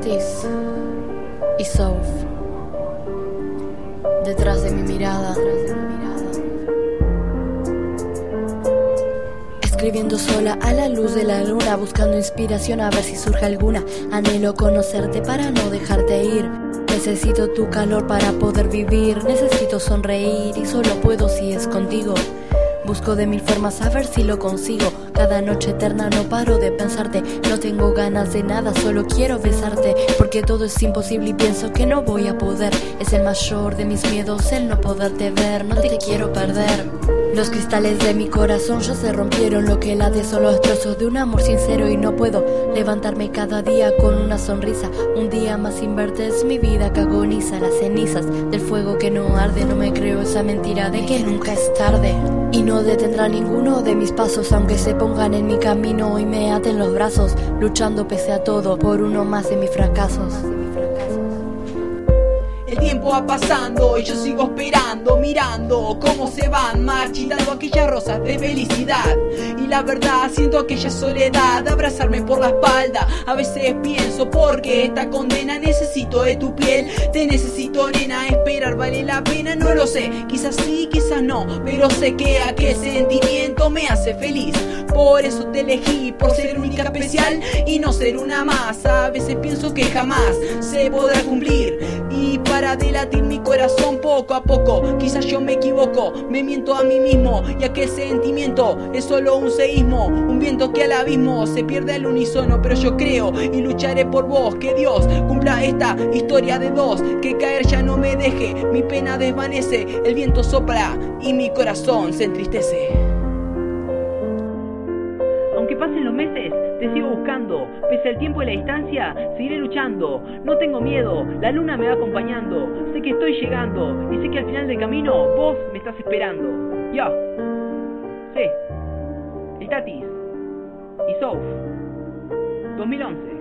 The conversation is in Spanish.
Tatis y Sof, detrás de mi mirada, escribiendo sola a la luz de la luna, buscando inspiración a ver si surge alguna. Anhelo conocerte para no dejarte ir. Necesito tu calor para poder vivir. Necesito sonreír y solo puedo si es contigo. Busco de mil formas a ver si lo consigo. Cada noche eterna no paro de pensarte. No tengo ganas de nada, solo quiero besarte. Porque todo es imposible y pienso que no voy a poder. Es el mayor de mis miedos el no poderte ver. No te quiero perder. Los cristales de mi corazón ya se rompieron. Lo que late son los trozos de un amor sincero. Y no puedo levantarme cada día con una sonrisa. Un día más sin verte es mi vida que agoniza. Las cenizas del fuego que no arde. No me creo esa mentira de que nunca es tarde. Y no detendrá ninguno de mis pasos, aunque se pongan en mi camino y me aten los brazos, luchando pese a todo por uno más de mis fracasos. El tiempo va pasando y yo sigo esperando, mirando cómo se van marchitando aquellas rosas de felicidad. Y la verdad siento aquella soledad abrazarme por la espalda. A veces pienso, porque esta condena necesito de tu piel. Te necesito, nena, esperar vale la pena. No lo sé, quizás sí, quizás no, pero sé que aquel sentimiento me hace feliz. Por eso te elegí, por ser única, especial y no ser una más. A veces pienso que jamás se podrá cumplir. Y para delatir mi corazón poco a poco, quizás yo me equivoco, me miento a mí mismo. Y aquel sentimiento es solo un seísmo, un viento que al abismo se pierde al unísono. Pero yo creo y lucharé por vos, que Dios cumpla esta historia de dos. Que caer ya no me deje, mi pena desvanece, el viento sopla y mi corazón se entristece. Aunque pasen los meses, te sigo buscando. Pese al tiempo y la distancia, seguiré luchando. No tengo miedo, la luna me va acompañando. Sé que estoy llegando y sé que al final del camino vos me estás esperando. Yo, sí, el Tatis y Sof, 2011.